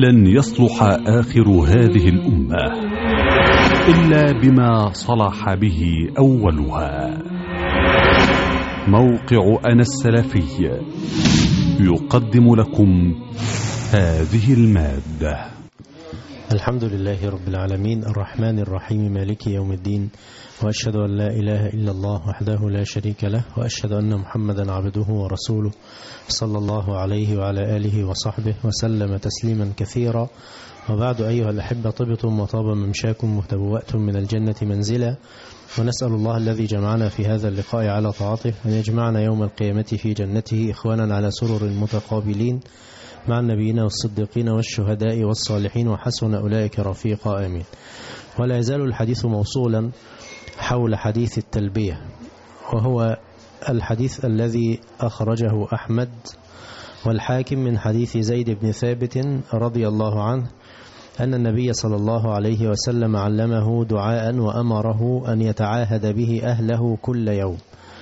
لن يصلح آخر هذه الأمة إلا بما صلح به أولها. موقع أنا السلفي يقدم لكم هذه المادة. الحمد لله رب العالمين الرحمن الرحيم مالك يوم الدين، وأشهد أن لا إله إلا الله وحده لا شريك له، وأشهد أن محمدا عبده ورسوله صلى الله عليه وعلى آله وصحبه وسلم تسليما كثيرا. وبعد أيها الأحبة، طبتم وطاب ممشاكم وتبوأتم من الجنة منزلا، ونسأل الله الذي جمعنا في هذا اللقاء على طاعته أن يجمعنا يوم القيامة في جنته إخوانا على سرر متقابلين مع النبيين والصديقين والشهداء والصالحين، وحسن أولئك رفيقا، آمين. ولا يزال الحديث موصولا حول حديث التلبية، وهو الحديث الذي أخرجه أحمد والحاكم من حديث زيد بن ثابت رضي الله عنه أن النبي صلى الله عليه وسلم علمه دعاء وأمره أن يتعاهد به أهله كل يوم.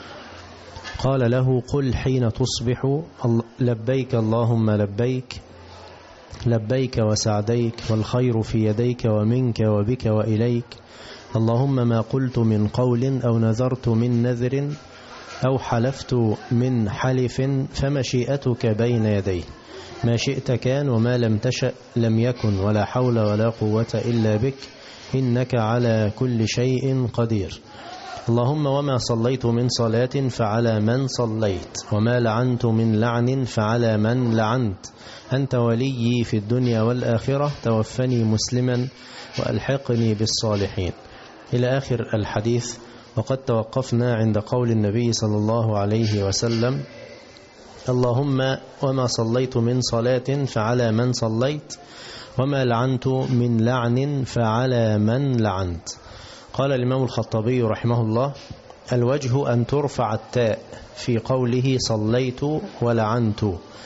قال له: قل حين تصبح لبيك اللهم لبيك، لبيك وسعديك، والخير في يديك ومنك وبك وإليك، اللهم ما قلت من قول أو نذرت من نذر أو حلفت من حلف فمشيئتك بين يدي، ما شئت كان وما لم تشأ لم يكن، ولا حول ولا قوة إلا بك، إنك على كل شيء قدير. اللهم وما صليت من صلاة فعلى من صليت، وما لعنت من لعن فعلى من لعنت، أنت وليي في الدنيا والآخرة، توفني مسلما وألحقني بالصالحين، إلى آخر الحديث. وقد توقفنا عند قول النبي صلى الله عليه وسلم: اللهم وما صليت من صلاة فعلى من صليت، وما لعنت من لعن فعلى من لعنت. قال الإمام الخطابي رحمه الله: الوجه أن ترفع التاء في قوله صليت ولعنت،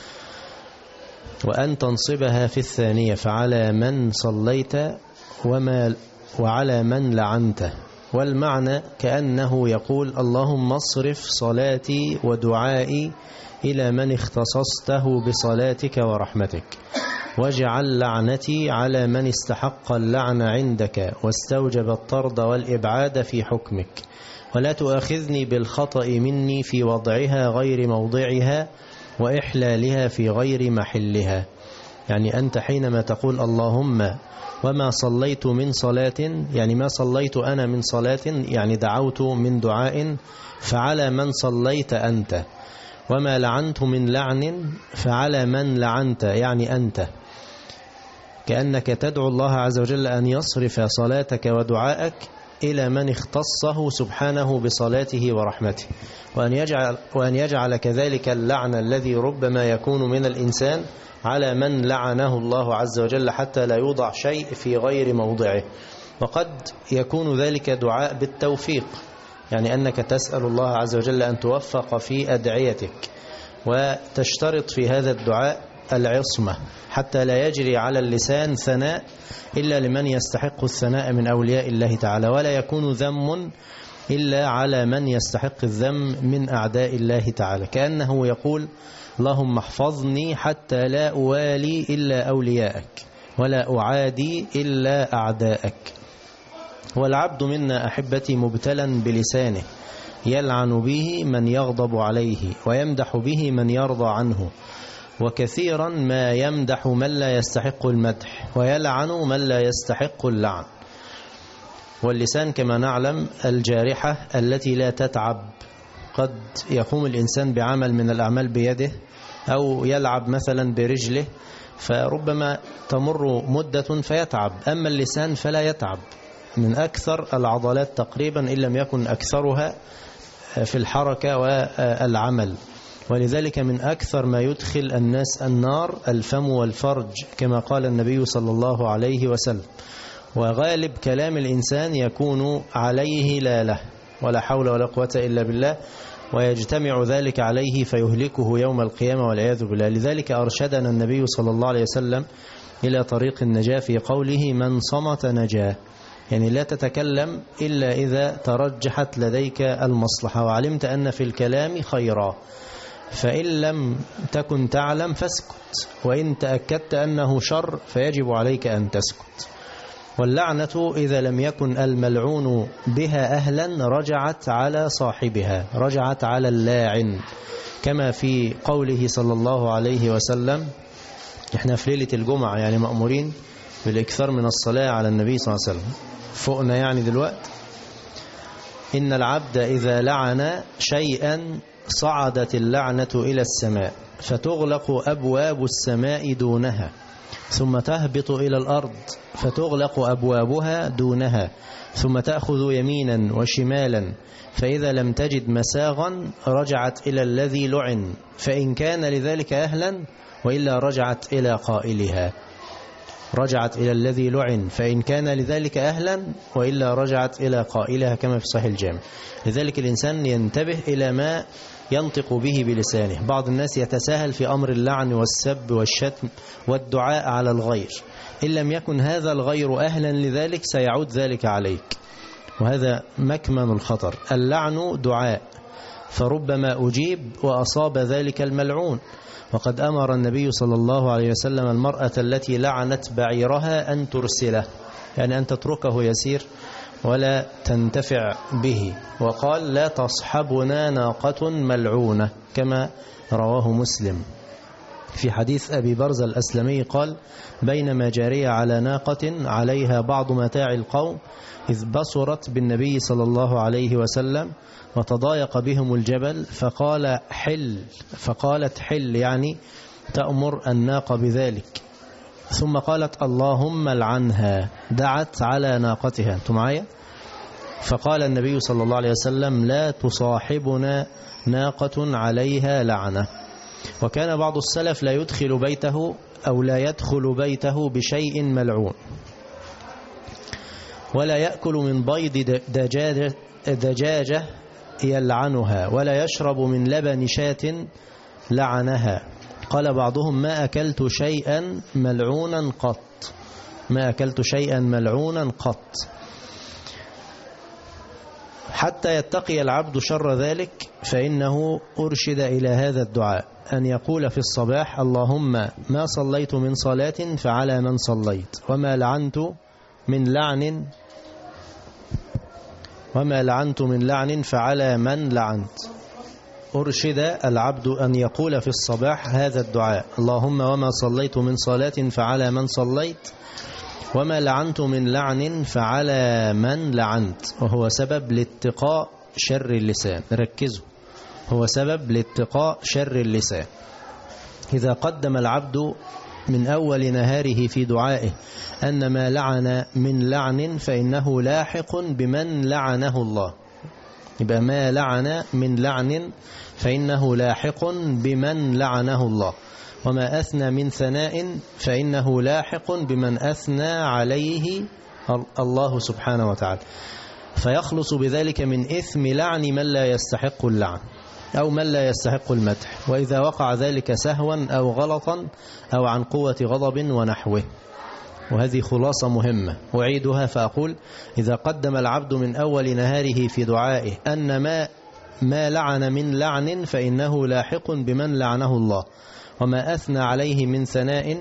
وأن تنصبها في الثانية فعلى من صليت وعلى من لعنت، والمعنى كأنه يقول: اللهم اصرف صلاتي ودعائي إلى من اختصصته بصلاتك ورحمتك، واجعل لعنتي على من استحق اللعن عندك واستوجب الطرد والإبعاد في حكمك، ولا تؤاخذني بالخطأ مني في وضعها غير موضعها وإحلالها في غير محلها. يعني أنت حينما تقول اللهم وما صليت من صلاة، يعني ما صليت أنا من صلاة، يعني دعوت من دعاء، فعلى من صليت أنت، وما لعنت من لعن فعلى من لعنت، يعني أنت، كأنك تدعو الله عز وجل أن يصرف صلاتك ودعائك إلى من اختصه سبحانه بصلاته ورحمته، وأن يجعل كذلك اللعن الذي ربما يكون من الإنسان على من لعنه الله عز وجل، حتى لا يوضع شيء في غير موضعه. وقد يكون ذلك دعاء بالتوفيق، يعني أنك تسأل الله عز وجل أن توفق في أدعيتك، وتشترط في هذا الدعاء العصمة، حتى لا يجري على اللسان ثناء إلا لمن يستحق الثناء من أولياء الله تعالى، ولا يكون ذم إلا على من يستحق الذم من أعداء الله تعالى، كأنه يقول: اللهم احفظني حتى لا أوالي إلا أولياءك، ولا أعادي إلا أعداءك. والعبد منا أحبتي مبتلا بلسانه، يلعن به من يغضب عليه، ويمدح به من يرضى عنه، وكثيرا ما يمدح من لا يستحق المدح، ويلعن من لا يستحق اللعن. واللسان كما نعلم الجارحة التي لا تتعب، قد يقوم الإنسان بعمل من الأعمال بيده، أو يلعب مثلا برجله، فربما تمر مدة فيتعب. أما اللسان فلا يتعب، من أكثر العضلات تقريبا إن لم يكن أكثرها في الحركة والعمل، ولذلك من أكثر ما يدخل الناس النار الفم والفرج، كما قال النبي صلى الله عليه وسلم. وغالب كلام الإنسان يكون عليه لا له، ولا حول ولا قوة إلا بالله، ويجتمع ذلك عليه فيهلكه يوم القيامة والعياذ بالله. لذلك أرشدنا النبي صلى الله عليه وسلم إلى طريق النجاة في قوله: من صمت نجاه، يعني لا تتكلم إلا إذا ترجحت لديك المصلحة وعلمت أن في الكلام خيرا. فإن لم تكن تعلم فاسكت، وإن تأكدت أنه شر فيجب عليك أن تسكت. واللعنة إذا لم يكن الملعون بها أهلا رجعت على صاحبها، رجعت على اللاعن، كما في قوله صلى الله عليه وسلم. احنا في ليلة الجمعة يعني مأمورين بالإكثار من الصلاة على النبي صلى الله عليه وسلم، فوقنا يعني دلوقتي. إن العبد إذا لعن شيئا صعدت اللعنة إلى السماء فتغلق أبواب السماء دونها، ثم تهبط إلى الأرض فتغلق أبوابها دونها، ثم تأخذ يمينا وشمالا، فإذا لم تجد مساغا رجعت إلى الذي لعن فإن كان لذلك أهلا، وإلا رجعت إلى قائلها. رجعت إلى الذي لعن فإن كان لذلك أهلا، وإلا رجعت إلى قائلها، كما في صحيح الجامع. لذلك الإنسان ينتبه إلى ما ينطق به بلسانه. بعض الناس يتساهل في أمر اللعن والسب والشتم والدعاء على الغير، إن لم يكن هذا الغير أهلا لذلك سيعود ذلك عليك، وهذا مكمن الخطر. اللعن دعاء، فربما أجيب وأصاب ذلك الملعون. وقد أمر النبي صلى الله عليه وسلم المرأة التي لعنت بعيرها أن ترسله، يعني أن تتركه يسير ولا تنتفع به، وقال لا تصحبنا ناقة ملعونة، كما رواه مسلم. في حديث أبي برزة الأسلمي قال بينما جارية على ناقة عليها بعض متاع القوم إذ بصرت بالنبي صلى الله عليه وسلم وتضايق بهم الجبل فقالت حل يعني تأمر الناقة بذلك، ثم قالت اللهم لعنها، دعت على ناقتها. أنتم معايا؟ فقال النبي صلى الله عليه وسلم لا تصاحبنا ناقة عليها لعنة. وكان بعض السلف لا يدخل بيته أو لا يدخل بيته بشيء ملعون، ولا يأكل من بيض دجاجة يلعنها، ولا يشرب من لبن شاة لعنها. قال بعضهم ما أكلت شيئا ملعونا قط، ما أكلت شيئا ملعونا قط، حتى يتقي العبد شر ذلك. فإنه أرشد إلى هذا الدعاء أن يقول في الصباح اللهم ما صليت من صلاة فعلى من صليت، وما لعنت من لعن فعلى من لعنت. أرشد العبد أن يقول في الصباح هذا الدعاء اللهم وما صليت من صلاة فعلى من صليت، وما لعنت من لعن فعلى من لعنت. وهو سبب لاتقاء شر اللسان، ركزوا، هو سبب لاتقاء شر اللسان. إذا قدم العبد من أول نهاره في دعائه أن ما لعن من لعن فإنه لاحق بمن لعنه الله، يبقى ما لعن من لعن فإنه لاحق بمن لعنه الله، وما أثنى من ثناء فإنه لاحق بمن أثنى عليه الله سبحانه وتعالى، فيخلص بذلك من إثم لعن من لا يستحق اللعن أو من لا يستحق المدح، وإذا وقع ذلك سهوا أو غلطا أو عن قوة غضب ونحوه. وهذه خلاصة مهمة أعيدها فأقول إذا قدم العبد من أول نهاره في دعائه أن ما لعن من لعن فإنه لاحق بمن لعنه الله، وما أثنى عليه من ثناء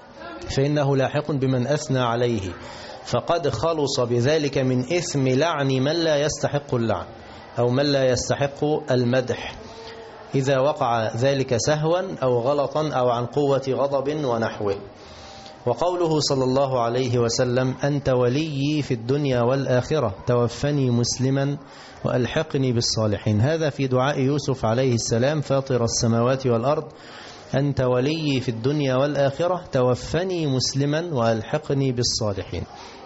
فإنه لاحق بمن أثنى عليه، فقد خلص بذلك من إثم لعن من لا يستحق اللعن أو من لا يستحق المدح، إذا وقع ذلك سهوا أو غلطا أو عن قوة غضب ونحوه. وقوله صلى الله عليه وسلم أنت ولي في الدنيا والآخرة توفني مسلما وألحقني بالصالحين، هذا في دعاء يوسف عليه السلام فاطر السماوات والأرض أنت ولي في الدنيا والآخرة توفني مسلما وألحقني بالصالحين.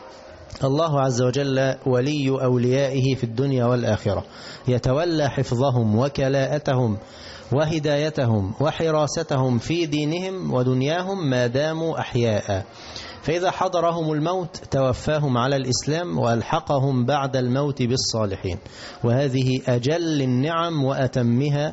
الله عز وجل ولي أوليائه في الدنيا والآخرة، يتولى حفظهم وكلاءتهم وهدايتهم وحراستهم في دينهم ودنياهم ما داموا أحياء، فإذا حضرهم الموت توفاهم على الإسلام وألحقهم بعد الموت بالصالحين. وهذه أجل النعم وأتمها،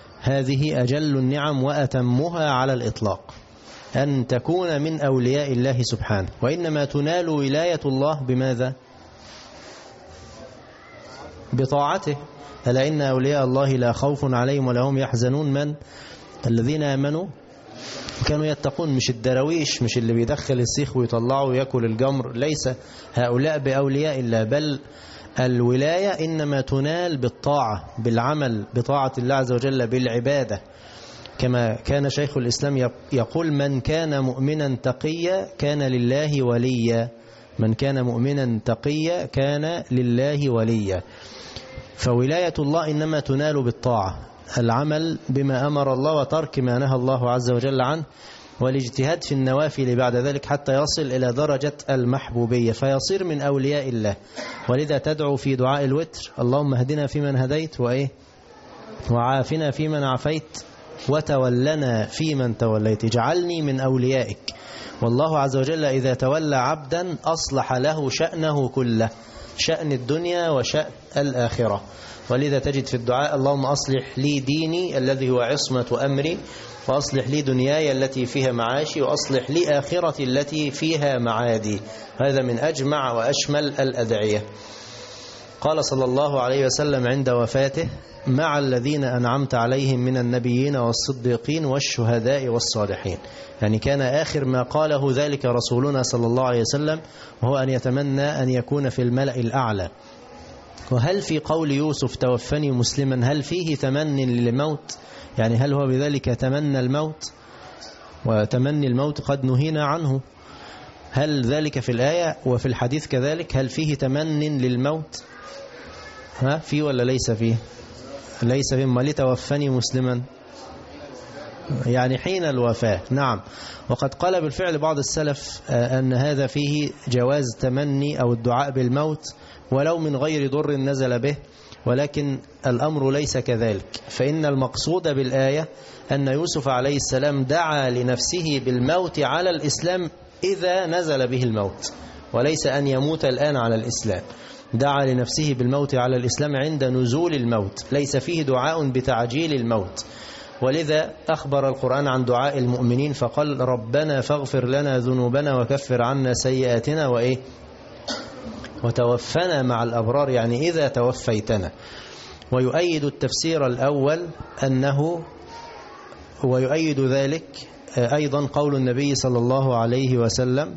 هذه أجل النعم وأتمها على الإطلاق، أن تكون من أولياء الله سبحانه. وإنما تنال ولاية الله بماذا؟ بطاعته. ألا إن أولياء الله لا خوف عليهم ولا هم يحزنون. من الذين آمنوا كانوا يتقون. مش الدرويش، مش اللي بيدخل السيخ ويطلعه ويأكل الجمر، ليس هؤلاء بأولياء الله، بل الولاية إنما تنال بالطاعة، بالعمل بطاعة الله عز وجل، بالعبادة. كما كان شيخ الإسلام يقول: من كان مؤمنا تقيا كان لله وليا. من كان مؤمنا تقيا كان لله وليا. فولاية الله إنما تنال بالطاعة، العمل بما أمر الله وترك ما نهى الله عز وجل عنه، والاجتهاد في النوافل بعد ذلك حتى يصل إلى درجة المحبوبية فيصير من أولياء الله. ولذا تدعو في دعاء الوتر: اللهم اهدنا فيمن هديت وعافنا فيمن عافيت وتولنا فيمن توليت، اجعلني من أوليائك. والله عز وجل إذا تولى عبدا أصلح له شأنه كله، شأن الدنيا وشأن الآخرة. ولذا تجد في الدعاء: اللهم أصلح لي ديني الذي هو عصمة أمري، وأصلح لي دنياي التي فيها معاشي، وأصلح لي آخرتي التي فيها معادي. هذا من أجمع وأشمل الأدعية. قال صلى الله عليه وسلم عند وفاته: مع الذين أنعمت عليهم من النبيين والصديقين والشهداء والصالحين. يعني كان آخر ما قاله ذلك رسولنا صلى الله عليه وسلم، وهو أن يتمنى أن يكون في الملأ الأعلى. وهل في قول يوسف: توفني مسلما، هل فيه تمن للموت؟ يعني هل هو بذلك تمنى الموت؟ وتمني الموت قد نهينا عنه. هل ذلك في الآية وفي الحديث كذلك؟ هل فيه تمن للموت؟ فيه ولا ليس فيه؟ ليس فيه. ما لتوفني مسلما يعني حين الوفاة. نعم. وقد قال بالفعل بعض السلف أن هذا فيه جواز تمني أو الدعاء بالموت ولو من غير ضر نزل به، ولكن الأمر ليس كذلك. فإن المقصود بالآية أن يوسف عليه السلام دعا لنفسه بالموت على الإسلام إذا نزل به الموت، وليس أن يموت الآن على الإسلام. دعا لنفسه بالموت على الإسلام عند نزول الموت، ليس فيه دعاء بتعجيل الموت. ولذا أخبر القرآن عن دعاء المؤمنين فقال: ربنا فاغفر لنا ذنوبنا وكفر عنا سيئاتنا وتوفنا مع الأبرار، يعني إذا توفيتنا. ويؤيد التفسير الأول ويؤيد ذلك أيضا قول النبي صلى الله عليه وسلم: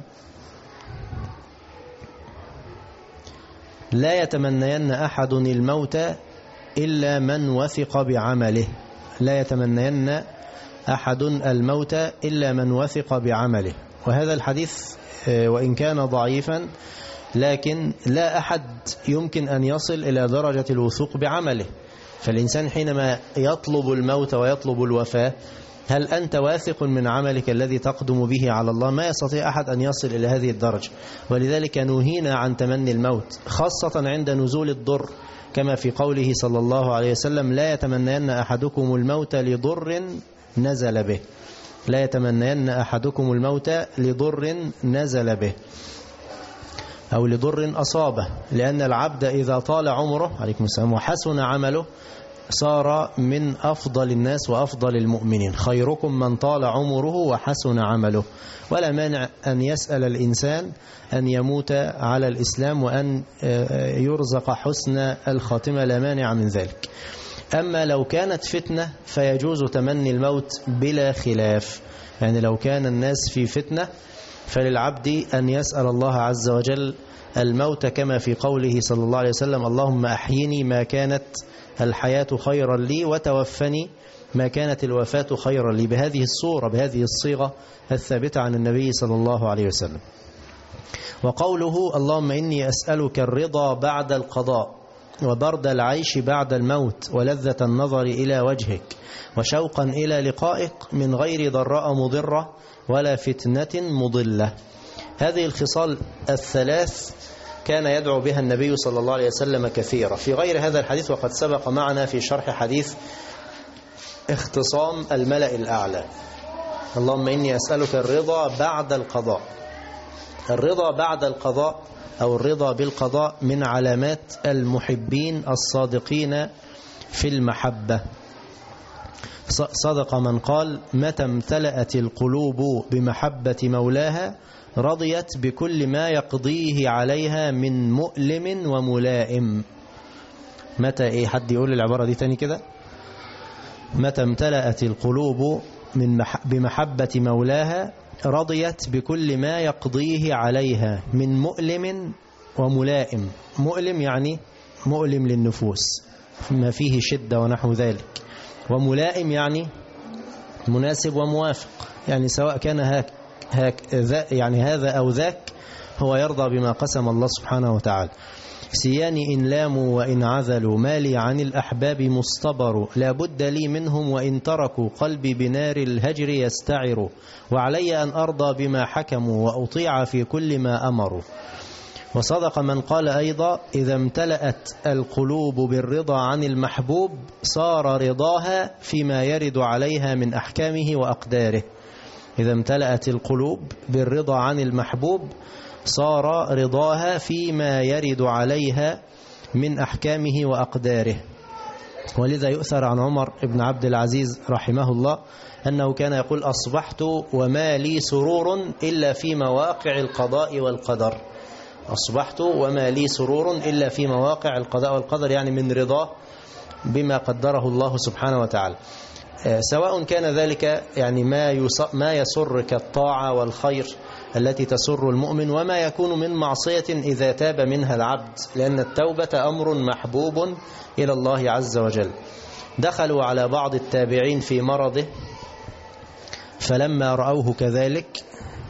لا يتمنين أحد الموت إلا من وثق بعمله. لا يتمنين أحد الموت إلا من وثق بعمله. وهذا الحديث وإن كان ضعيفا لكن لا أحد يمكن أن يصل إلى درجة الوثوق بعمله. فالإنسان حينما يطلب الموت ويطلب الوفاة، هل أنت واثق من عملك الذي تقدم به على الله؟ ما يستطيع أحد أن يصل إلى هذه الدرجة. ولذلك نهينا عن تمني الموت، خاصة عند نزول الضر، كما في قوله صلى الله عليه وسلم: لا يتمنين أحدكم الموت لضر نزل به. لا يتمنين أحدكم الموت لضر نزل به أو لضر أصابه، لأن العبد إذا طال عمره عليكم السلام وحسن عمله صار من أفضل الناس وأفضل المؤمنين. خيركم من طال عمره وحسن عمله. ولا مانع أن يسأل الإنسان أن يموت على الإسلام وأن يرزق حسن الخاتمة، لا مانع من ذلك. أما لو كانت فتنة فيجوز تمني الموت بلا خلاف. يعني لو كان الناس في فتنة فللعبد أن يسأل الله عز وجل الموت، كما في قوله صلى الله عليه وسلم: اللهم أحيني ما كانت الحياة خيرا لي وتوفني ما كانت الوفاة خيرا لي، بهذه الصورة بهذه الصيغة الثابتة عن النبي صلى الله عليه وسلم. وقوله: اللهم إني أسألك الرضا بعد القضاء وبرد العيش بعد الموت ولذة النظر إلى وجهك وشوقا إلى لقائك من غير ضراء مضرة ولا فتنة مضلة. هذه الخصال الثلاث كان يدعو بها النبي صلى الله عليه وسلم كثيرا في غير هذا الحديث، وقد سبق معنا في شرح حديث اختصام الملأ الأعلى. اللهم إني أسألك الرضا بعد القضاء. الرضا بعد القضاء أو الرضا بالقضاء من علامات المحبين الصادقين في المحبة. صدق من قال: متى امتلأت القلوب بمحبة مولاها رضيت بكل ما يقضيه عليها من مؤلم وملائم. متى إيه؟ حد يقول العبارة دي تاني كده. متى امتلأت القلوب بمحبة مولاها رضيت بكل ما يقضيه عليها من مؤلم وملائم. مؤلم يعني مؤلم للنفوس ما فيه شدة ونحو ذلك، وملائم يعني مناسب وموافق، يعني سواء كان يعني هذا أو ذاك هو يرضى بما قسم الله سبحانه وتعالى. سياني إن لاموا وإن عذلوا مالي عن الأحباب مصطبر، لا بد لي منهم وإن تركوا قلبي بنار الهجر يستعر، وعلي أن أرضى بما حكموا وأطيع في كل ما أمروا. وصدق من قال أيضا إذا امتلأت القلوب بالرضا عن المحبوب صار رضاها فيما يرد عليها من أحكامه وأقداره. إذا امتلأت القلوب بالرضا عن المحبوب صار رضاها فيما يرد عليها من أحكامه وأقداره. ولذا يؤثر عن عمر بن عبد العزيز رحمه الله أنه كان يقول أصبحت وما لي سرور إلا في مواقع القضاء والقدر. أصبحت وما لي سرور إلا في مواقع القضاء والقدر، يعني من رضاه بما قدره الله سبحانه وتعالى، سواء كان ذلك يعني ما يسر كالطاعة والخير التي تسر المؤمن، وما يكون من معصية إذا تاب منها العبد، لأن التوبة أمر محبوب إلى الله عز وجل. دخلوا على بعض التابعين في مرضه فلما رأوه كذلك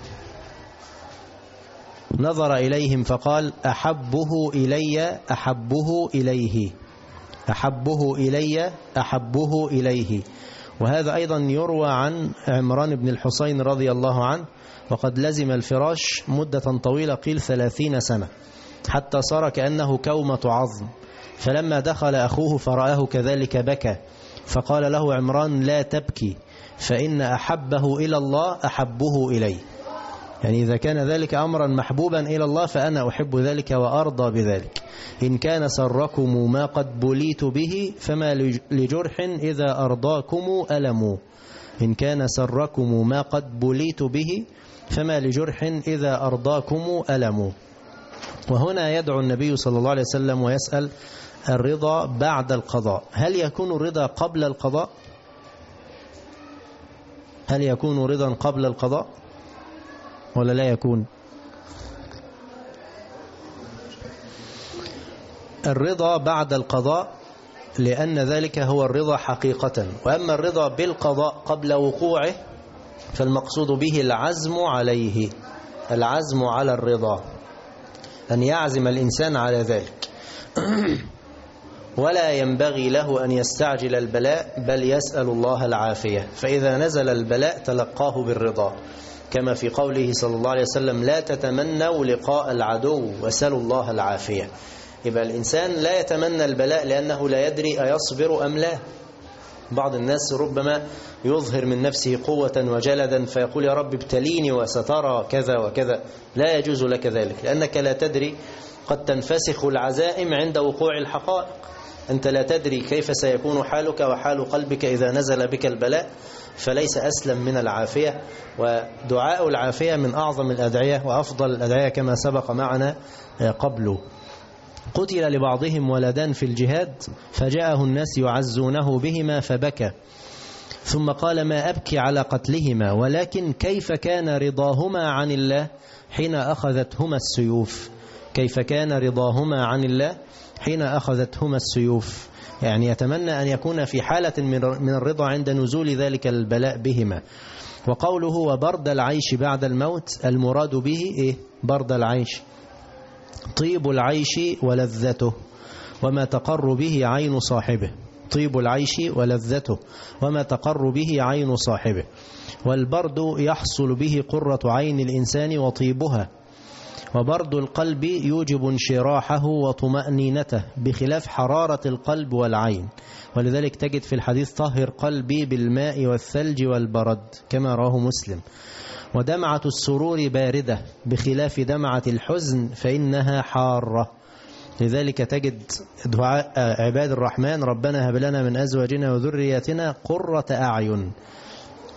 نظر إليهم فقال أحبه إلي أحبه إليه، أحبه إلي أحبه إليه. وهذا أيضا يروى عن عمران بن الحسين رضي الله عنه، وقد لزم الفراش مدة طويلة قيل 30 سنة حتى صار كأنه كومة عظم. فلما دخل أخوه فرآه كذلك بكى، فقال له عمران لا تبكي فإن أحبه إلى الله أحبه إلي، يعني إذا كان ذلك أمرا محبوبا إلى الله فأنا أحب ذلك وأرضى بذلك. إن كان سركم ما قد بليت به فما لجرح إذا أرضاكم ألم. إن كان سركم ما قد بليت به فما لجرح إذا أرضاكم ألم. وهنا يدعو النبي صلى الله عليه وسلم ويسأل الرضا بعد القضاء. هل يكون الرضا قبل القضاء؟ هل يكون رضا قبل القضاء ولا لا يكون؟ الرضا بعد القضاء، لأن ذلك هو الرضا حقيقة. وأما الرضا بالقضاء قبل وقوعه فالمقصود به العزم عليه، العزم على الرضا، أن يعزم الإنسان على ذلك. ولا ينبغي له أن يستعجل البلاء بل يسأل الله العافية، فإذا نزل البلاء تلقاه بالرضا، كما في قوله صلى الله عليه وسلم لا تتمنوا لقاء العدو وسلوا الله العافية. يبقى الإنسان لا يتمنى البلاء لأنه لا يدري أيصبر أم لا. بعض الناس ربما يظهر من نفسه قوة وجلدا فيقول يا رب ابتليني وسترى كذا وكذا. لا يجوز لك ذلك، لأنك لا تدري، قد تنفسخ العزائم عند وقوع الحقائق. أنت لا تدري كيف سيكون حالك وحال قلبك إذا نزل بك البلاء، فليس أسلم من العافية. ودعاء العافية من أعظم الأدعية وأفضل الأدعية كما سبق معنا قبله. قتل لبعضهم ولدان في الجهاد فجاءه الناس يعزونه بهما فبكى، ثم قال ما أبكي على قتلهما ولكن كيف كان رضاهما عن الله حين أخذتهما السيوف. كيف كان رضاهما عن الله حين أخذتهما السيوف، يعني يتمنى أن يكون في حالة من الرضا عند نزول ذلك البلاء بهما. وقوله وبرد العيش بعد الموت، المراد به إيه؟ برد العيش طيب العيش ولذته وما تقر به عين صاحبه. طيب العيش ولذته وما تقر به عين صاحبه. والبرد يحصل به قرة عين الإنسان وطيبها، وبرد القلب يوجب انشراحه وطمأنينته بخلاف حرارة القلب والعين. ولذلك تجد في الحديث طهر قلبي بالماء والثلج والبرد كما رواه مسلم. ودمعة السرور باردة بخلاف دمعة الحزن فإنها حارة. لذلك تجد دعاء عباد الرحمن ربنا هب لنا من أزواجنا وذرياتنا قرة أعين.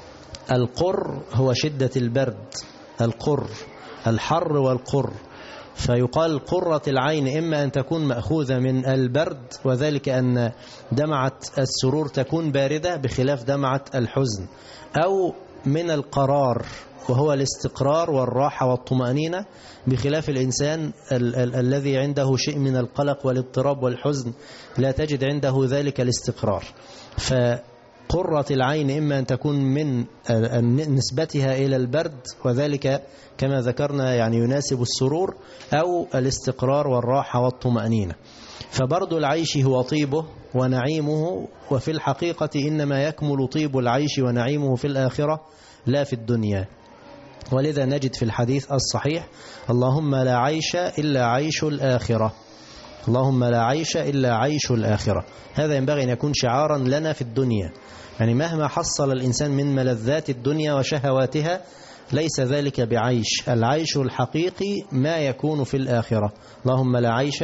القر هو شدة البرد، القر الحر والقر. فيقال قرة العين إما أن تكون مأخوذة من البرد، وذلك أن دمعة السرور تكون باردة بخلاف دمعة الحزن، أو من القرار وهو الاستقرار والراحة والطمأنينة بخلاف الإنسان الذي عنده شيء من القلق والاضطراب والحزن لا تجد عنده ذلك الاستقرار. فقرة العين إما أن تكون من نسبتها إلى البرد، وذلك كما ذكرنا يعني يناسب السرور، أو الاستقرار والراحة والطمأنينة. فبرد العيش هو طيبه ونعيمه، وفي الحقيقة إنما يكمل طيب العيش ونعيمه في الآخرة لا في الدنيا. ولذا نجد في الحديث الصحيح: اللهم لا عيش إلا عيش الآخرة، اللهم لا عيش إلا عيش الآخرة. هذا ينبغي أن يكون شعارا لنا في الدنيا، يعني مهما حصل الإنسان من ملذات الدنيا وشهواتها ليس ذلك بعيش. العيش الحقيقي ما يكون في الآخرة. اللهم لا عيش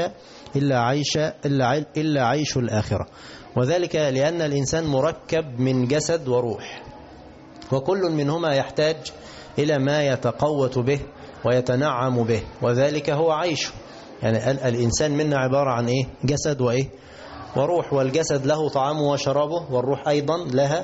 إلا عيش الآخرة. وذلك لأن الإنسان مركب من جسد وروح، وكل منهما يحتاج إلى ما يتقوت به ويتنعم به، وذلك هو عيشه. يعني الإنسان منا عبارة عن إيه؟ جسد وإيه؟ وروح. والجسد له طعامه وشرابه، والروح أيضا لها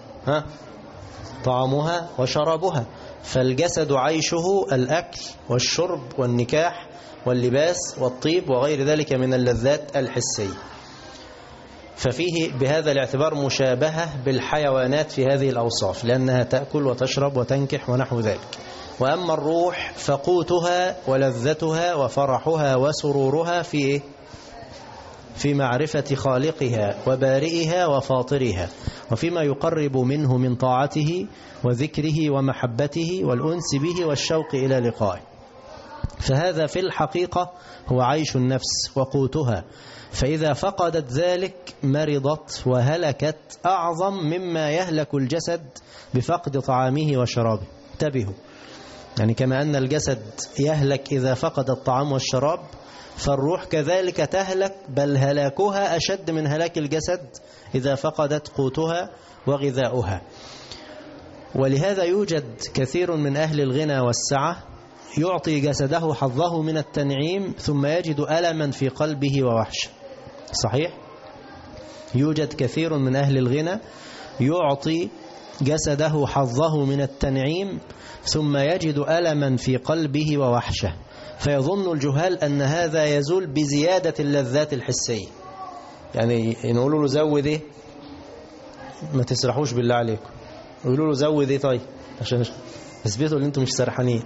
طعامها وشرابها. فالجسد عيشه الأكل والشرب والنكاح واللباس والطيب وغير ذلك من اللذات الحسية. ففيه بهذا الاعتبار مشابهة بالحيوانات في هذه الأوصاف، لأنها تأكل وتشرب وتنكح ونحو ذلك. وأما الروح فقوتها ولذتها وفرحها وسرورها في إيه؟ في معرفة خالقها وبارئها وفاطرها، وفيما يقرب منه من طاعته وذكره ومحبته والأنس به والشوق إلى لقائه. فهذا في الحقيقة هو عيش النفس وقوتها. فإذا فقدت ذلك مرضت وهلكت أعظم مما يهلك الجسد بفقد طعامه وشرابه. انتبهوا، يعني كما أن الجسد يهلك إذا فقد الطعام والشراب، فالروح كذلك تهلك، بل هلاكها أشد من هلاك الجسد إذا فقدت قوتها وغذاؤها. ولهذا يوجد كثير من أهل الغنى والسعة يعطي جسده حظه من التنعيم ثم يجد ألما في قلبه ووحشة. صحيح؟ يوجد كثير من أهل الغنى يعطي جسده حظه من التنعيم ثم يجد ألما في قلبه ووحشة، فيظن الجهال أن هذا يزول بزيادة اللذات الحسية. يعني نقولوا له زود إيه؟ ما تسرحوش بالله عليكم. يقولوا له زود إيه؟ طيب عشان اثبتوا ان انتم مش سرحانين.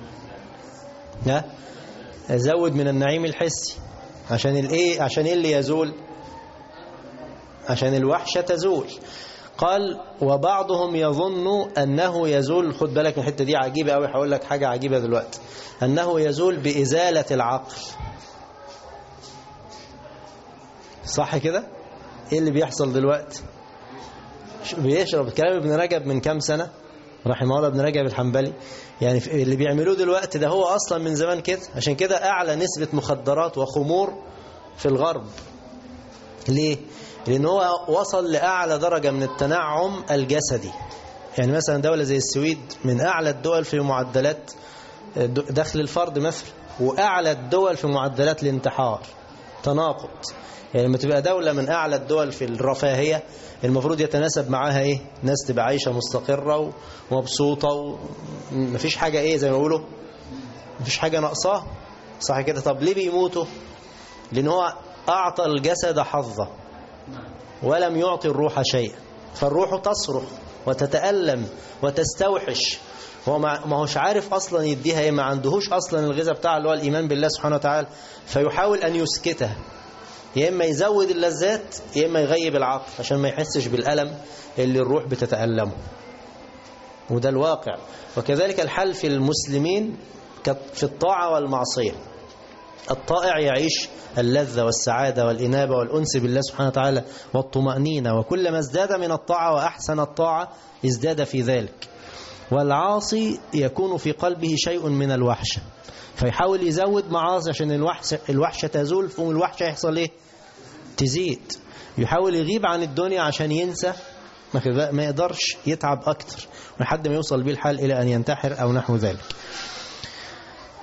زود من النعيم الحسي. عشان الايه؟ عشان ايه اللي يزول؟ عشان الوحشة تزول. قال وبعضهم يظن أنه يزول، خد بالك من الحتة دي عجيبة قوي، هقول لك حاجة عجيبة دلوقتي، أنه يزول بإزالة العقل. صح كده؟ ايه اللي بيحصل دلوقتي؟ بيشرب كلام ابن رجب من كام سنة رحمه الله، ابن رجب الحنبلي. يعني اللي بيعملوه دلوقتي ده هو أصلا من زمان كده. عشان كده أعلى نسبة مخدرات وخمور في الغرب. ليه؟ لأن هو وصل لأعلى درجة من التنعم الجسدي. يعني مثلا دولة زي السويد من أعلى الدول في معدلات دخل الفرد مثلا، وأعلى الدول في معدلات الانتحار. تناقض. يعني لما تبقى دولة من أعلى الدول في الرفاهية، المفروض يتناسب معاها إيه؟ ناس تبقى عايشة مستقرة ومبسوطة ومفيش حاجة إيه زي ما يقولوا، مفيش حاجة ناقصاه. صح كده؟ طب ليه بيموتوا؟ لأن هو أعطى الجسد حظه ولم يعطي الروح شيئا، فالروح تصرخ وتتألم وتستوحش. هو ما هوش عارف أصلا يديها إيه، ما عندهوش أصلا الغذاء بتاع اللي هو الإيمان بالله سبحانه وتعالى، فيحاول أن يسكتها. يا إما يزود اللذات يا إما يغيب العقل عشان ما يحسش بالألم اللي الروح بتتألمه. وده الواقع. وكذلك الحال في المسلمين في الطاعة والمعصية. الطائع يعيش اللذة والسعادة والإنابة والأنس بالله سبحانه وتعالى والطمأنينة، وكلما ازداد من الطاعة وأحسن الطاعة ازداد في ذلك. والعاصي يكون في قلبه شيء من الوحشة، فيحاول يزود معاصي عشان الوحشة تزول، فهم الوحشة يحصل ايه؟ تزيد. يحاول يغيب عن الدنيا عشان ينسى، ما يقدرش، يتعب أكتر لحد ما يوصل به الحال إلى أن ينتحر أو نحو ذلك.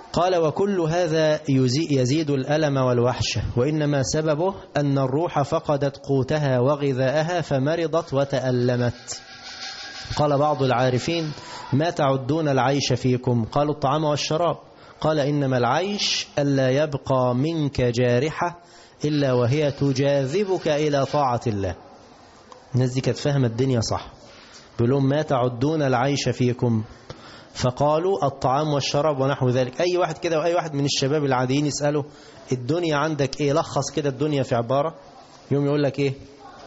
قال وكل هذا يزيد الألم والوحشة، وإنما سببه أن الروح فقدت قوتها وغذاءها فمرضت وتألمت. قال بعض العارفين ما تعدون العيش فيكم؟ قالوا الطعام والشراب. قال إنما العيش ألا يبقى منك جارحة إلا وهي تجاذبك إلى طاعة الله. الناس دي كانت فاهمة الدنيا صح. بيقولون ما تعدون العيش فيكم، فقالوا الطعام والشراب ونحو ذلك. أي واحد كده وأي واحد من الشباب العاديين يسأله الدنيا عندك إيه؟ لخص كده الدنيا في عبارة، يوم يقول لك إيه؟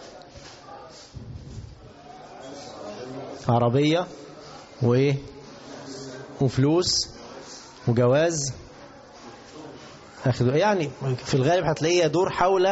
عربية وإيه؟ وفلوس وجواز. يعني في الغالب هتلاقيه يدور حول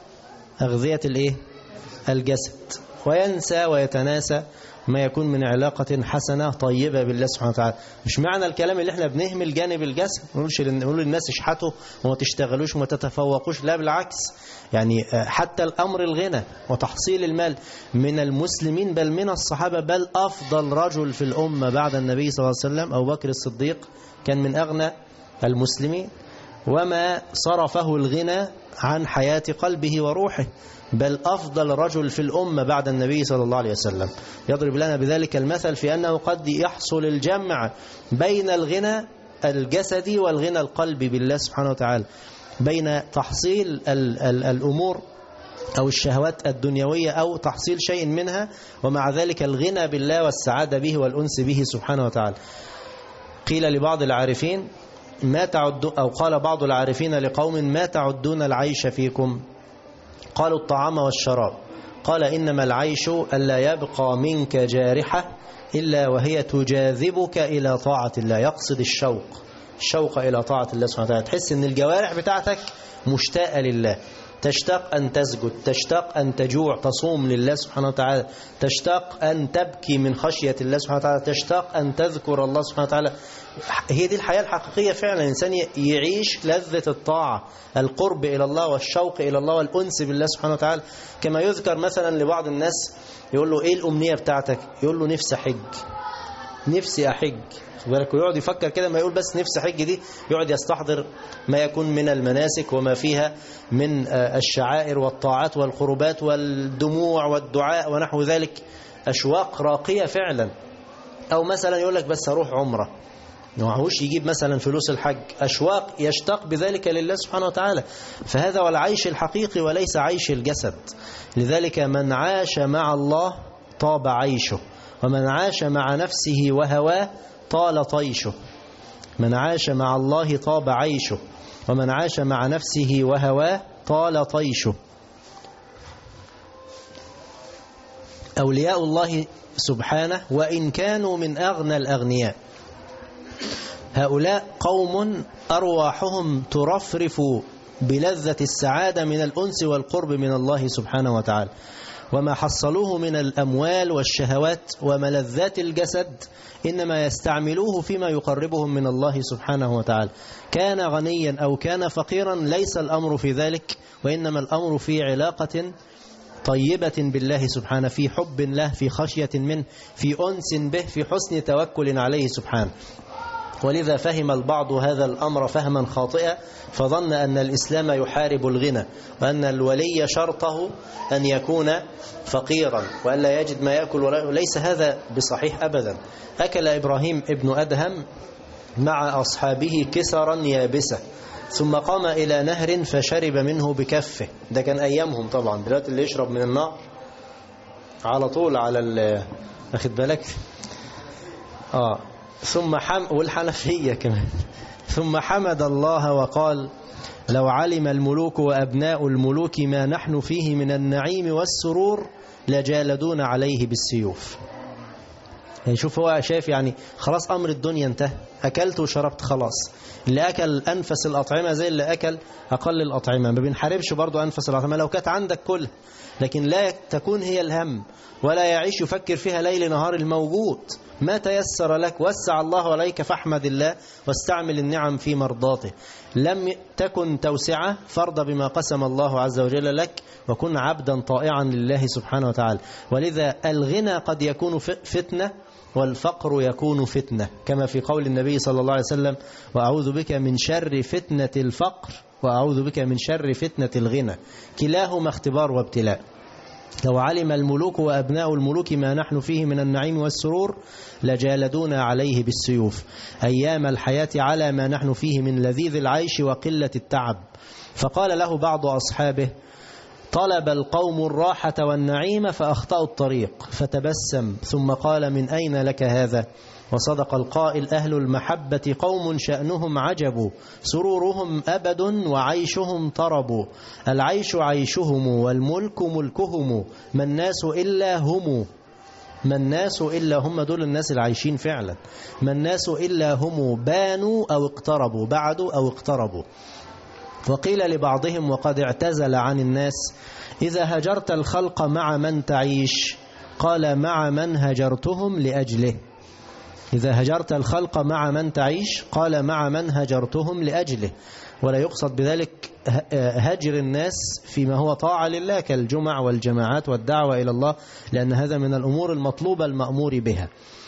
أغذية الإيه؟ الجسد، وينسى ويتناسى ما يكون من علاقة حسنة طيبة بالله سبحانه وتعالى. مش معنى الكلام اللي احنا بنهمل جانب الجسد، نقول للناس اشحتوا وما تشتغلوش وما تتفوقوش، لا بالعكس. يعني حتى الأمر الغنى وتحصيل المال من المسلمين بل من الصحابة، بل أفضل رجل في الأمة بعد النبي صلى الله عليه وسلم أبو بكر الصديق كان من أغنى المسلمين، وما صرفه الغنى عن حياة قلبه وروحه، بل أفضل رجل في الأمة بعد النبي صلى الله عليه وسلم. يضرب لنا بذلك المثل في أنه قد يحصل الجمع بين الغنى الجسدي والغنى القلبي بالله سبحانه وتعالى، بين تحصيل الأمور أو الشهوات الدنيوية أو تحصيل شيء منها، ومع ذلك الغنى بالله والسعادة به والأنس به سبحانه وتعالى. قيل لبعض العارفين ما تعد، أو قال بعض العارفين لقوم ما تعدون العيش فيكم؟ قالوا الطعام والشراب. قال إنما العيش ألا يبقى منك جارحة إلا وهي تجاذبك إلى طاعة الله. يقصد الشوق إلى طاعة الله سبحانه وتعالى. تحس أن الجوارح بتاعتك مشتاقة لله، تشتاق أن تسجد، تشتاق أن تجوع تصوم لله سبحانه وتعالى، تشتاق أن تبكي من خشية الله سبحانه وتعالى، تشتاق أن تذكر الله سبحانه وتعالى. هي دي الحياة الحقيقية فعلا. الإنسان يعيش لذة الطاعة، القرب إلى الله والشوق إلى الله والأنس بالله سبحانه وتعالى. كما يذكر مثلا لبعض الناس يقول له إيه الأمنية بتاعتك؟ يقول له نفسي أحج، نفسي أحج. ويقعد يفكر كده، ما يقول بس نفسي حج دي يقعد يستحضر ما يكون من المناسك وما فيها من الشعائر والطاعات والقربات والدموع والدعاء ونحو ذلك، أشواق راقية فعلا. أو مثلا يقول لك بس هروح عمرة، معهوش يجيب مثلا فلوس الحج، أشواق يشتاق بذلك لله سبحانه وتعالى. فهذا هو العيش الحقيقي وليس عيش الجسد. لذلك من عاش مع الله طاب عيشه، ومن عاش مع نفسه وهواه طال طيشه. من عاش مع الله طاب عيشه، ومن عاش مع نفسه وهواه طال طيشه. أولياء الله سبحانه وإن كانوا من أغنى الأغنياء، هؤلاء قوم أرواحهم ترفرف بلذة السعادة من الأنس والقرب من الله سبحانه وتعالى، وما حصلوه من الأموال والشهوات وملذات الجسد إنما يستعملوه فيما يقربهم من الله سبحانه وتعالى. كان غنيا أو كان فقيرا ليس الأمر في ذلك، وإنما الأمر في علاقة طيبة بالله سبحانه، في حب له، في خشية منه، في أنس به، في حسن توكل عليه سبحانه. ولذا فهم البعض هذا الأمر فهما خاطئا، فظن أن الإسلام يحارب الغنى، وأن الولي شرطه أن يكون فقيرا وأن لا يجد ما يأكل، وليس هذا بصحيح أبدا. أكل إبراهيم ابن أدهم مع أصحابه كسرا يابسة، ثم قام إلى نهر فشرب منه بكفه. ده كان أيامهم طبعا، دلوقتي اللي يشرب من النار على طول على أخذ بالك ثم والحنفية كمان. ثم حمد الله وقال لو علم الملوك وأبناء الملوك ما نحن فيه من النعيم والسرور لجالدون عليه بالسيوف. يعني شوف هو شايف يعني خلاص أمر الدنيا انتهى، أكلت وشربت خلاص. اللي أكل أنفس الأطعمة زي اللي أكل أقل الأطعمة، ما بنحاربش برضو أنفس الأطعمة لو كانت عندك كلها، لكن لا تكون هي الهم، ولا يعيش يفكر فيها ليل نهار. الموجود ما تيسر لك وسع الله عليك فاحمد الله واستعمل النعم في مرضاته. لم تكن توسعة فرض بما قسم الله عز وجل لك، وكن عبدا طائعا لله سبحانه وتعالى. ولذا الغنى قد يكون فتنة والفقر يكون فتنة، كما في قول النبي صلى الله عليه وسلم: وأعوذ بك من شر فتنة الفقر وأعوذ بك من شر فتنة الغنى، كلاهما اختبار وابتلاء. لو علم الملوك وأبناء الملوك ما نحن فيه من النعيم والسرور لجالدونا عليه بالسيوف أيام الحياة على ما نحن فيه من لذيذ العيش وقلة التعب. فقال له بعض أصحابه: طلب القوم الراحة والنعيم فأخطأوا الطريق، فتبسم ثم قال: من أين لك هذا؟ وصدق القائل: أهل المحبة قوم شأنهم عجب، سرورهم أبد وعيشهم طرب، العيش عيشهم والملك ملكهم، ما الناس إلا هم. ما الناس إلا هم، دول الناس العايشين فعلا. ما الناس إلا هم، بانوا أو اقتربوا، بعدوا أو اقتربوا. وقيل لبعضهم وقد اعتزل عن الناس: إذا هجرت الخلق مع من تعيش؟ قال: مع من هجرتهم لأجله. إذا هجرت الخلق مع من تعيش؟ قال: مع من هجرتهم لأجله. ولا يقصد بذلك هجر الناس فيما هو طاعة لله كالجمع والجماعات والدعوة إلى الله، لأن هذا من الأمور المطلوبة المأمور بها.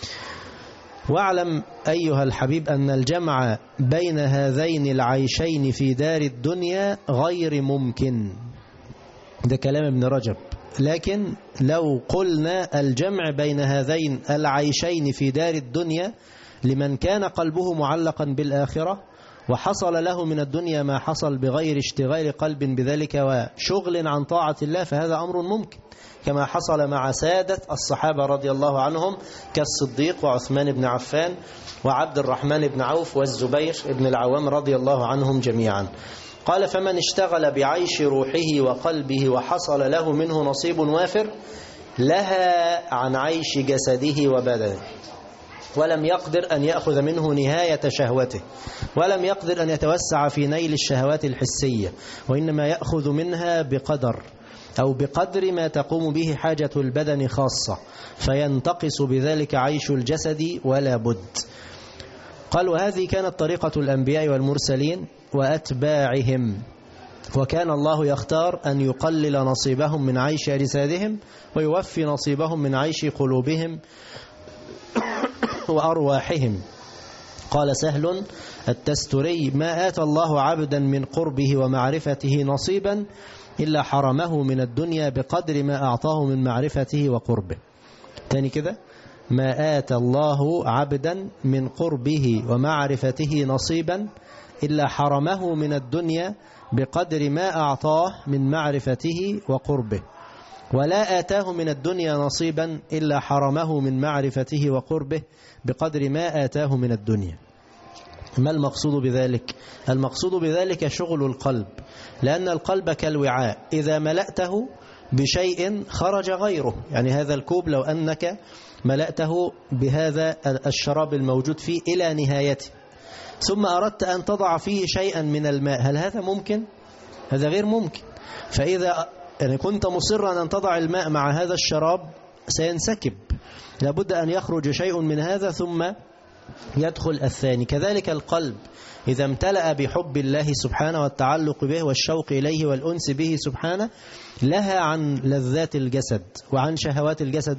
واعلم أيها الحبيب أن الجمع بين هذين العيشين في دار الدنيا غير ممكن. ده كلام ابن رجب. لكن لو قلنا الجمع بين هذين العيشين في دار الدنيا لمن كان قلبه معلقا بالآخرة وحصل له من الدنيا ما حصل بغير اشتغال قلب بذلك وشغل عن طاعة الله، فهذا أمر ممكن، كما حصل مع سادة الصحابة رضي الله عنهم كالصديق وعثمان بن عفان وعبد الرحمن بن عوف والزبير بن العوام رضي الله عنهم جميعا. قال: فمن اشتغل بعيش روحه وقلبه وحصل له منه نصيب وافر لها عن عيش جسده وبدنه، ولم يقدر أن يأخذ منه نهاية شهوته، ولم يقدر أن يتوسع في نيل الشهوات الحسية، وإنما يأخذ منها بقدر أو بقدر ما تقوم به حاجة البدن خاصة، فينتقص بذلك عيش الجسد ولا بد. قال: وهذه كانت طريقة الأنبياء والمرسلين وأتباعهم، وكان الله يختار أن يقلل نصيبهم من عيش أجسادهم ويوفي نصيبهم من عيش قلوبهم وأرواحهم. قال سهل التستري: ما آتى الله عبدا من قربه ومعرفته نصيبا إلا حرمه من الدنيا بقدر ما أعطاه من معرفته وقربه. تاني كده: ما آتى الله عبدا من قربه ومعرفته نصيبا إلا حرمه من الدنيا بقدر ما أعطاه من معرفته وقربه، ولا آتاه من الدنيا نصيبا إلا حرمه من معرفته وقربه بقدر ما آتاه من الدنيا. ما المقصود بذلك؟ المقصود بذلك شغل القلب، لأن القلب كالوعاء، إذا ملأته بشيء خرج غيره. يعني هذا الكوب لو أنك ملأته بهذا الشراب الموجود فيه إلى نهايته، ثم أردت أن تضع فيه شيئا من الماء، هل هذا ممكن؟ هذا غير ممكن. فإذا يعني كنت مصرا أن تضع الماء مع هذا الشراب سينسكب، لابد أن يخرج شيء من هذا ثم يدخل الثاني. كذلك القلب إذا امتلأ بحب الله سبحانه والتعلق به والشوق إليه والأنس به سبحانه لها عن لذات الجسد وعن شهوات الجسد،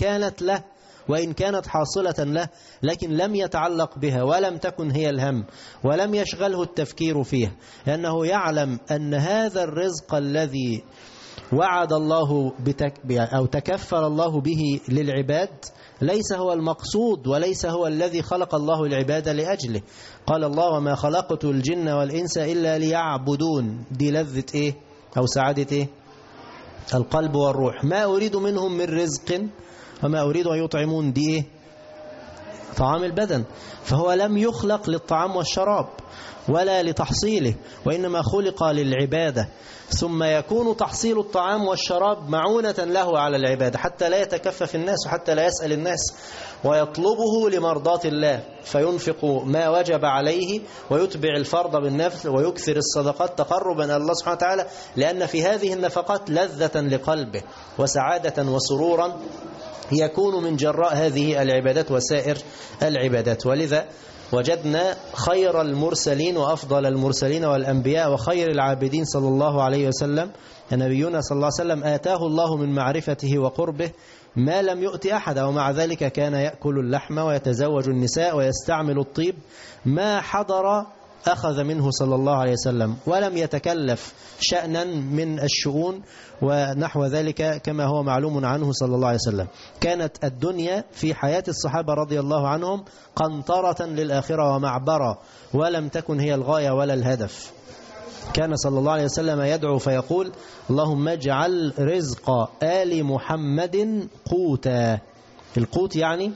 وإن كانت حاصلة له، لكن لم يتعلق بها ولم تكن هي الهم ولم يشغله التفكير فيها، لأنه يعلم أن هذا الرزق الذي وعد الله أو تكفل الله به للعباد ليس هو المقصود وليس هو الذي خلق الله العباد لأجله. قال الله: وما خلقت الجن والإنس إلا ليعبدون. دي لذة إيه أو سعادة إيه؟ القلب والروح. ما أريد منهم من رزق وما أريد أن يطعمون. دي إيه؟ طعام البدن. فهو لم يخلق للطعام والشراب ولا لتحصيله، وإنما خلق للعبادة، ثم يكون تحصيل الطعام والشراب معونة له على العبادة حتى لا يتكفف الناس وحتى لا يسأل الناس، ويطلبه لمرضاة الله، فينفق ما وجب عليه ويتبع الفرض بالنفل ويكثر الصدقات تقربا إلى الله سبحانه وتعالى، لأن في هذه النفقات لذة لقلبه وسعادة وسرورا يكون من جراء هذه العبادات وسائر العبادات. ولذا وجدنا خير المرسلين وأفضل المرسلين والأنبياء وخير العابدين صلى الله عليه وسلم نبينا صلى الله عليه وسلم آتاه الله من معرفته وقربه ما لم يؤت أحد، ومع ذلك كان يأكل اللحم ويتزوج النساء ويستعمل الطيب. ما حضر أخذ منه صلى الله عليه وسلم، ولم يتكلف شأنا من الشؤون ونحو ذلك كما هو معلوم عنه صلى الله عليه وسلم. كانت الدنيا في حياة الصحابة رضي الله عنهم قنطرة للآخرة ومعبرة، ولم تكن هي الغاية ولا الهدف. كان صلى الله عليه وسلم يدعو فيقول: اللهم اجعل رزق آل محمد قوتا. القوت يعني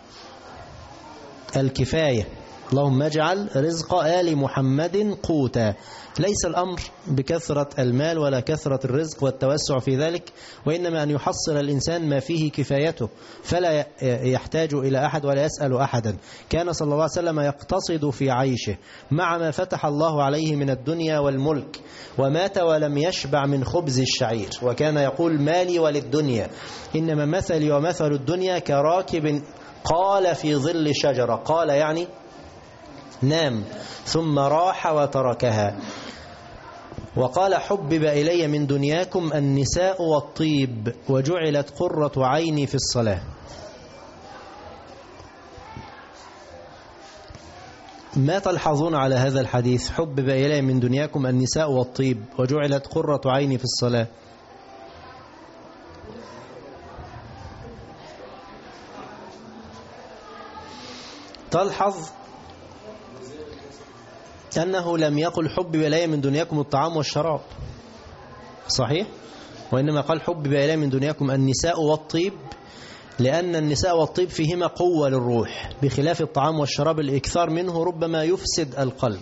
الكفاية. اللهم اجعل رزق آل محمد قوتا. ليس الأمر بكثرة المال ولا كثرة الرزق والتوسع في ذلك، وإنما أن يحصل الإنسان ما فيه كفايته، فلا يحتاج إلى أحد ولا يسأل أحدا. كان صلى الله عليه وسلم يقتصد في عيشه مع ما فتح الله عليه من الدنيا والملك، ومات ولم يشبع من خبز الشعير، وكان يقول: مالي وللدنيا، إنما مثلي ومثل الدنيا كراكب قال في ظل شجرة. قال يعني نام ثم راح وتركها. وقال: حبب إلي من دنياكم النساء والطيب وجعلت قرة عيني في الصلاة. ما تلحظون على هذا الحديث؟ حبب إلي من دنياكم النساء والطيب وجعلت قرة عيني في الصلاة. تلحظ أنه لم يقل حبب إلي من دنياكم الطعام والشراب، صحيح؟ وإنما قال حبب إلي من دنياكم النساء والطيب، لأن النساء والطيب فيهما قوة للروح، بخلاف الطعام والشراب الإكثار منه ربما يفسد القلب.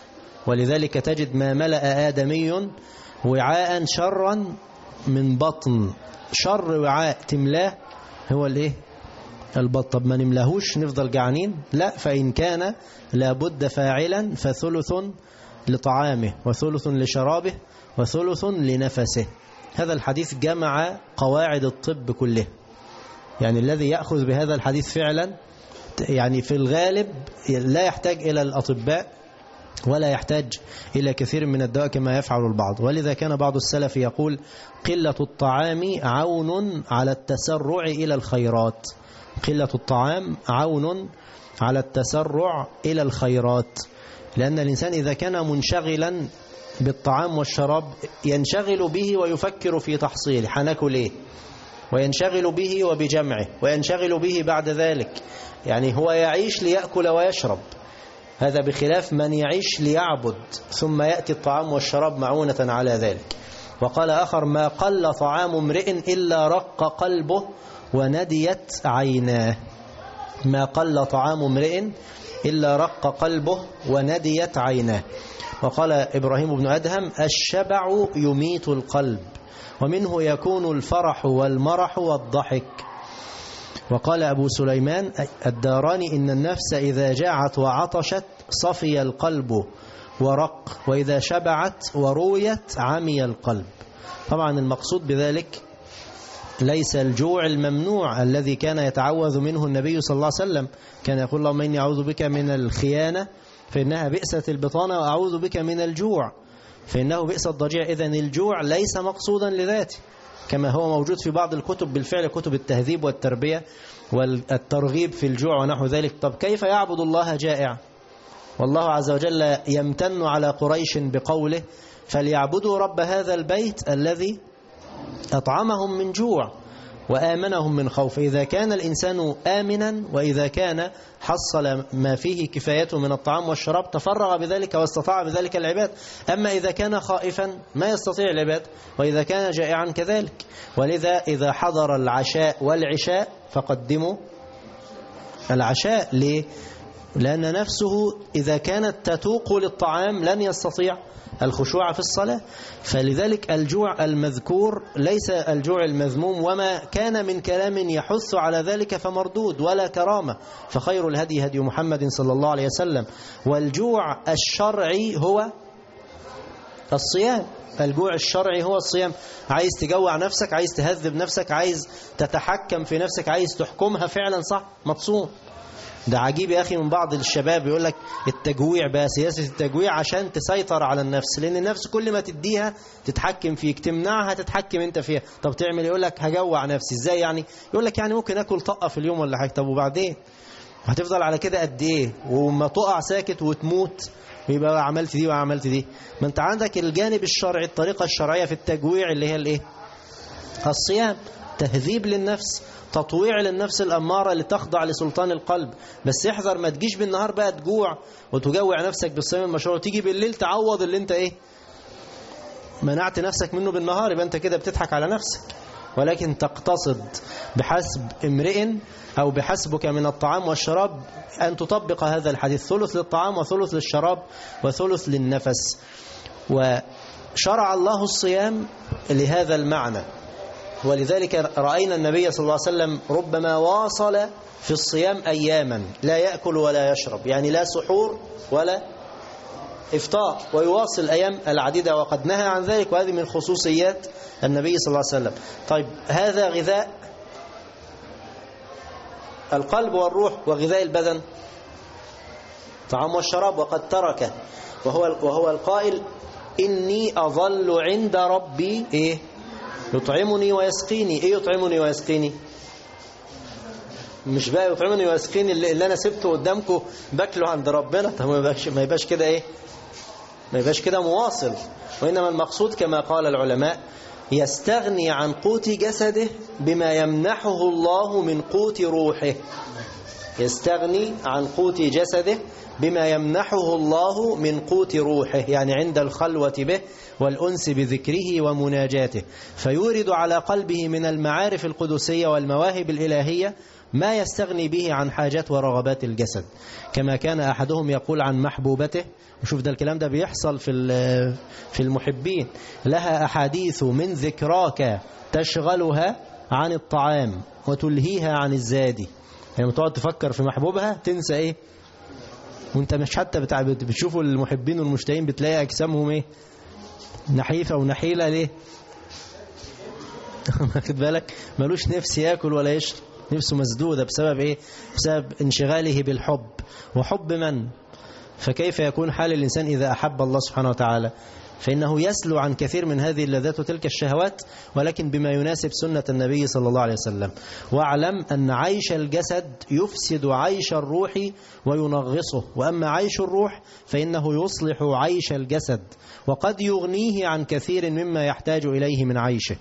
ولذلك تجد ما ملأ آدمي وعاء شرا من بطن. شر وعاء تملاه هو الإيه؟ البطن. طب ما نملاهوش نفضل جعانين؟ لا، فإن كان لابد فاعلا فثلث لطعامه وثلث لشرابه وثلث لنفسه. هذا الحديث جمع قواعد الطب كله. يعني الذي يأخذ بهذا الحديث فعلا يعني في الغالب لا يحتاج إلى الأطباء ولا يحتاج إلى كثير من الدواء كما يفعل البعض. ولذا كان بعض السلف يقول: قلة الطعام عون على التسرع إلى الخيرات. قلة الطعام عون على التسرع إلى الخيرات، لأن الإنسان إذا كان منشغلا بالطعام والشراب ينشغل به ويفكر في تحصيله، هناكل إيه، وينشغل به وبجمعه، وينشغل به بعد ذلك. يعني هو يعيش ليأكل ويشرب، هذا بخلاف من يعيش ليعبد ثم يأتي الطعام والشراب معونة على ذلك. وقال آخر: ما قل طعام امرئ إلا رق قلبه ونديت عيناه. ما قل طعام امرئ إلا رق قلبه ونديت عيناه. وقال إبراهيم بن أدهم: الشبع يميت القلب، ومنه يكون الفرح والمرح والضحك. وقال أبو سليمان الداراني: إن النفس إذا جاعت وعطشت صفي القلب ورق، وإذا شبعت ورويت عمي القلب. طبعا المقصود بذلك ليس الجوع الممنوع الذي كان يتعوذ منه النبي صلى الله عليه وسلم. كان يقول: اللهم إني أعوذ بك من الخيانة فإنها بئست البطانة، وأعوذ بك من الجوع فإنه بئس الضجيع. إذن الجوع ليس مقصودا لذاته، كما هو موجود في بعض الكتب بالفعل، كتب التهذيب والتربية والترغيب في الجوع ونحو ذلك. طب كيف يعبد الله جائع؟ والله عز وجل يمتن على قريش بقوله: فليعبدوا رب هذا البيت الذي أطعمهم من جوع وآمنهم من خوف. إذا كان الإنسان آمنا وإذا كان حصل ما فيه كفايته من الطعام والشراب تفرغ بذلك واستطاع بذلك العباد. أما إذا كان خائفا ما يستطيع العباد، وإذا كان جائعا كذلك. ولذا إذا حضر العشاء والعشاء فقدموا العشاء. ليه؟ لأن نفسه إذا كانت تتوق للطعام لن يستطيع الخشوع في الصلاة. فلذلك الجوع المذكور ليس الجوع المذموم، وما كان من كلام يحث على ذلك فمردود ولا كرامة. فخير الهدي هدي محمد صلى الله عليه وسلم. والجوع الشرعي هو الصيام. الجوع الشرعي هو الصيام. عايز تجوع نفسك، عايز تهذب نفسك، عايز تتحكم في نفسك، عايز تحكمها فعلا صح، مبصوم. ده عجيب يا أخي من بعض الشباب يقول لك التجويع بقى سياسة التجويع عشان تسيطر على النفس، لأن النفس كل ما تديها تتحكم فيك، تمنعها تتحكم انت فيها. طب تعمل؟ يقول لك هجوع نفسي. ازاي يعني؟ يقول لك يعني ممكن اكل طقة في اليوم ولا حاجة. طب وبعدين هتفضل على كده قد ايه؟ وما تقع ساكت وتموت ويبقى عملت دي وعملت دي. ما انت عندك الجانب الشرعي، الطريقة الشرعية في التجويع اللي هي الايه؟ الصيام، تهذيب للنفس، تطويع للنفس الأمارة اللي تخضع لسلطان القلب. بس احذر ما تجيش بالنهار بقى تجوع وتجوع نفسك بالصيام المشروع، وتيجي بالليل تعوض اللي انت ايه منعت نفسك منه بالنهار، يبقى انت كده بتضحك على نفسك. ولكن تقتصد بحسب امرئ أو بحسبك من الطعام والشراب أن تطبق هذا الحديث، ثلث للطعام وثلث للشراب وثلث للنفس. وشرع الله الصيام لهذا المعنى، ولذلك رأينا النبي صلى الله عليه وسلم ربما واصل في الصيام أياما لا يأكل ولا يشرب، يعني لا سحور ولا إفطار، ويواصل أيام العديدة، وقد نهى عن ذلك، وهذه من خصوصيات النبي صلى الله عليه وسلم. طيب هذا غذاء القلب والروح، وغذاء البدن طعام والشراب، وقد تركه وهو القائل إني أظل عند ربي إيه؟ يطعمني ويسقيني. إيه يطعمني ويسقيني؟ مش بقى يطعمني ويسقيني اللي أنا سبته قدامكم باكله عند ربنا. طب ما يبقاش كده إيه؟ ما يبقاش كده مواصل. وإنما المقصود كما قال العلماء يستغني عن قوت جسده بما يمنحه الله من قوت روحه. يستغني عن قوت جسده بما يمنحه الله من قوت روحه، يعني عند الخلوة به والأنس بذكره ومناجاته، فيورد على قلبه من المعارف القدسية والمواهب الإلهية ما يستغني به عن حاجات ورغبات الجسد. كما كان أحدهم يقول عن محبوبته، وشوف ده الكلام ده بيحصل في المحبين، لها أحاديث من ذكراك تشغلها عن الطعام وتلهيها عن الزاد. يعني تقعد تفكر في محبوبها تنسى ايه، وانت مش حتى بتشوفوا المحبين والمشتاقين بتلاقي اجسامهم ايه، نحيفة ونحيلة. ليه؟ واخد بالك؟ ملوش نفس ياكل ولا يشرب، نفسه مسدودة بسبب ايه؟ بسبب انشغاله بالحب. وحب من؟ فكيف يكون حال الإنسان إذا أحب الله سبحانه وتعالى؟ فإنه يسلو عن كثير من هذه اللذات وتلك الشهوات، ولكن بما يناسب سنة النبي صلى الله عليه وسلم. واعلم أن عيش الجسد يفسد عيش الروح وينغصه، وأما عيش الروح فإنه يصلح عيش الجسد، وقد يغنيه عن كثير مما يحتاج إليه من عيشه.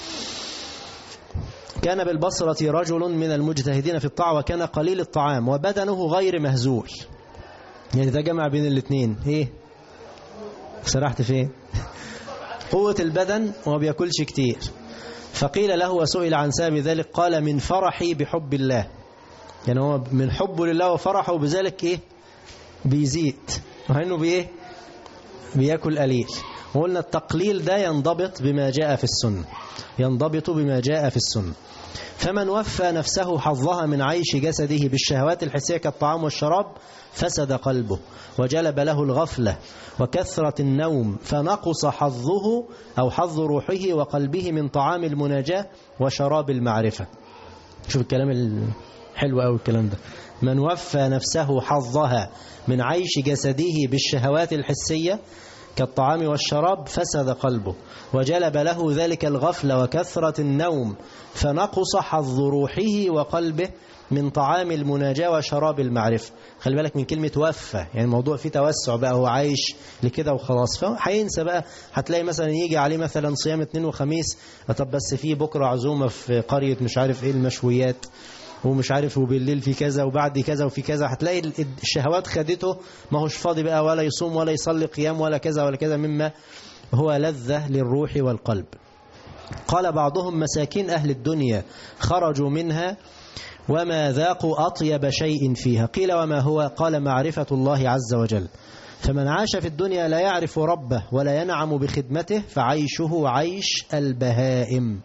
كان بالبصرة رجل من المجتهدين في الطاعة، وكان قليل الطعام وبدنه غير مهزول. يعني ده جمع بين الاثنين. ايه سرحت فين؟ قوة البدن وما بياكلش كتير. فقيل له وسئل عن سبب ذلك قال من فرحي بحب الله. يعني هو من حبه لله وفرحه بذلك ايه بيزيد، وانه بايه بياكل قليل. وقلنا التقليل ده ينضبط بما جاء في السنة، ينضبط بما جاء في السنة. فمن وفى نفسه حظها من عيش جسده بالشهوات الحسية كالطعام والشراب فسد قلبه، وجلب له الغفلة وكثرة النوم، فنقص حظه أو حظ روحه وقلبه من طعام المناجاة وشراب المعرفة. شوف الكلام الحلو أوي الكلام ده. من وفى نفسه حظها من عيش جسده بالشهوات الحسية كالطعام والشراب فسد قلبه، وجلب له ذلك الغفلة وكثرة النوم، فنقص حظ روحه وقلبه من طعام المناجاة وشراب المعرفة. خلي بالك من كلمة وفى، يعني الموضوع فيه توسع بقى، هو عايش لكده وخلاص، فهينسى بقى. هتلاقي مثلا يجي عليه مثلا صيام اثنين وخميس، طب بس فيه بكرة عزومة في قرية مش عارف ايه المشويات، ومش عارف وبالليل في كذا وبعد كذا وفي كذا، هتلاقي الشهوات خدته، ما هوش فاضي بقى ولا يصوم ولا يصلي قيام ولا كذا ولا كذا مما هو لذة للروح والقلب. قال بعضهم مساكين أهل الدنيا خرجوا منها وما ذاقوا أطيب شيء فيها. قيل وما هو؟ قال معرفة الله عز وجل. فمن عاش في الدنيا لا يعرف ربه ولا ينعم بخدمته فعيشه عيش البهائم.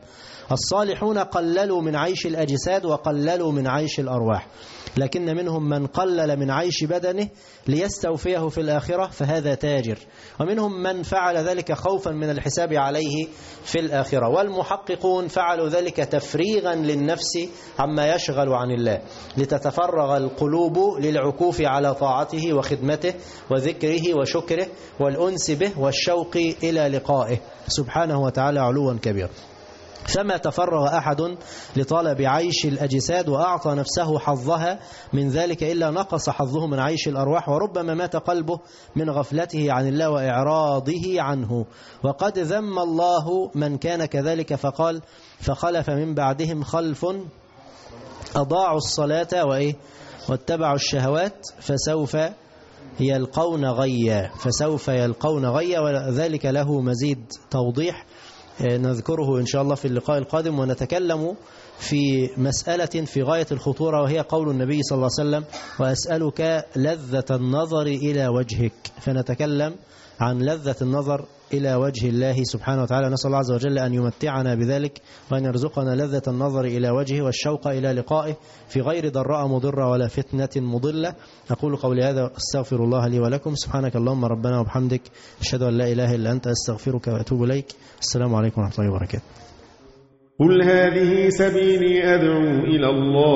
الصالحون قللوا من عيش الأجساد وقللوا من عيش الأرواح، لكن منهم من قلل من عيش بدنه ليستوفيه في الآخرة فهذا تاجر، ومنهم من فعل ذلك خوفا من الحساب عليه في الآخرة. والمحققون فعلوا ذلك تفريغا للنفس عما يشغل عن الله، لتتفرغ القلوب للعكوف على طاعته وخدمته وذكره وشكره والأنس به والشوق إلى لقائه سبحانه وتعالى علوا كبيرا. فما تفرغ أحد لطلب عيش الأجساد وأعطى نفسه حظها من ذلك إلا نقص حظه من عيش الأرواح، وربما مات قلبه من غفلته عن الله وإعراضه عنه. وقد ذم الله من كان كذلك فقال: فخلف من بعدهم خلف أضاعوا الصلاة واتبعوا الشهوات فسوف يلقون غيا. وذلك له مزيد توضيح نذكره إن شاء الله في اللقاء القادم، ونتكلم في مسألة في غاية الخطورة، وهي قول النبي صلى الله عليه وسلم: وأسألك لذة النظر إلى وجهك. فنتكلم عن لذة النظر إلى وجه الله سبحانه وتعالى. نسأل الله عز وجل أن يمتعنا بذلك، وأن يرزقنا لذة النظر إلى وجهه والشوق إلى لقائه في غير ضراء مضرة ولا فتنة مضلة. أقول قولي هذا أستغفر الله لي ولكم. سبحانك اللهم ربنا وبحمدك، أشهد أن لا إله إلا أنت، أستغفرك وأتوب إليك. السلام عليكم ورحمة الله وبركاته. قل هذه سبيلي أدعو إلى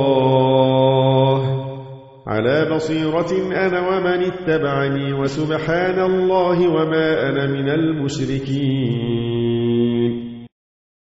الله على بصيرة أنا ومن اتبعني، وسبحان الله وما أنا من المشركين.